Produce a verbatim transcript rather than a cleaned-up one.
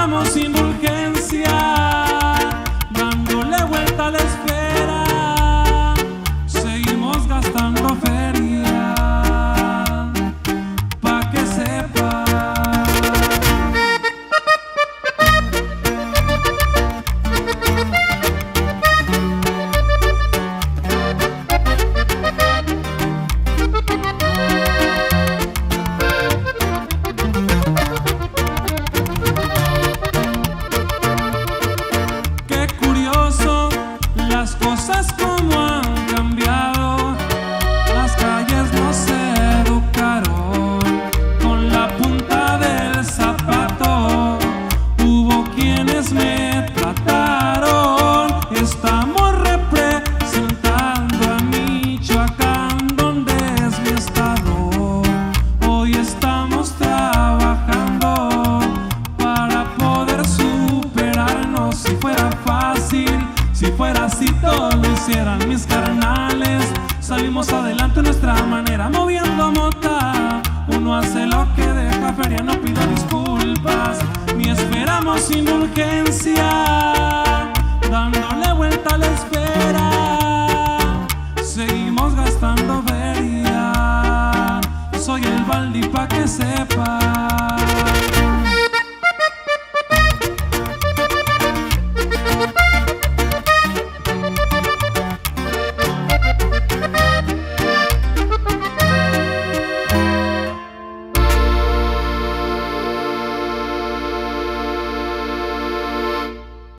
esperamos indulgencia, dándole vuelta a la esfera, seguimos gastando feria, pa' que sepa. Las cosas como han cambiado, las calles nos educaron con la punta del zapato. Hubo quienes me trataron, estamos representando a Michoacán, donde es mi estado. Hoy estamos trabajando para poder superarnos. Si fuera fácil, si fuera así todo lo hicieran mis carnales, salimos adelante a nuestra manera, moviendo mota. Uno hace lo que deja feria, no pido disculpas, ni esperamos indulgencia, dándole vuelta a la esfera, seguimos gastando feria. Soy el Baldi, pa' que sepa.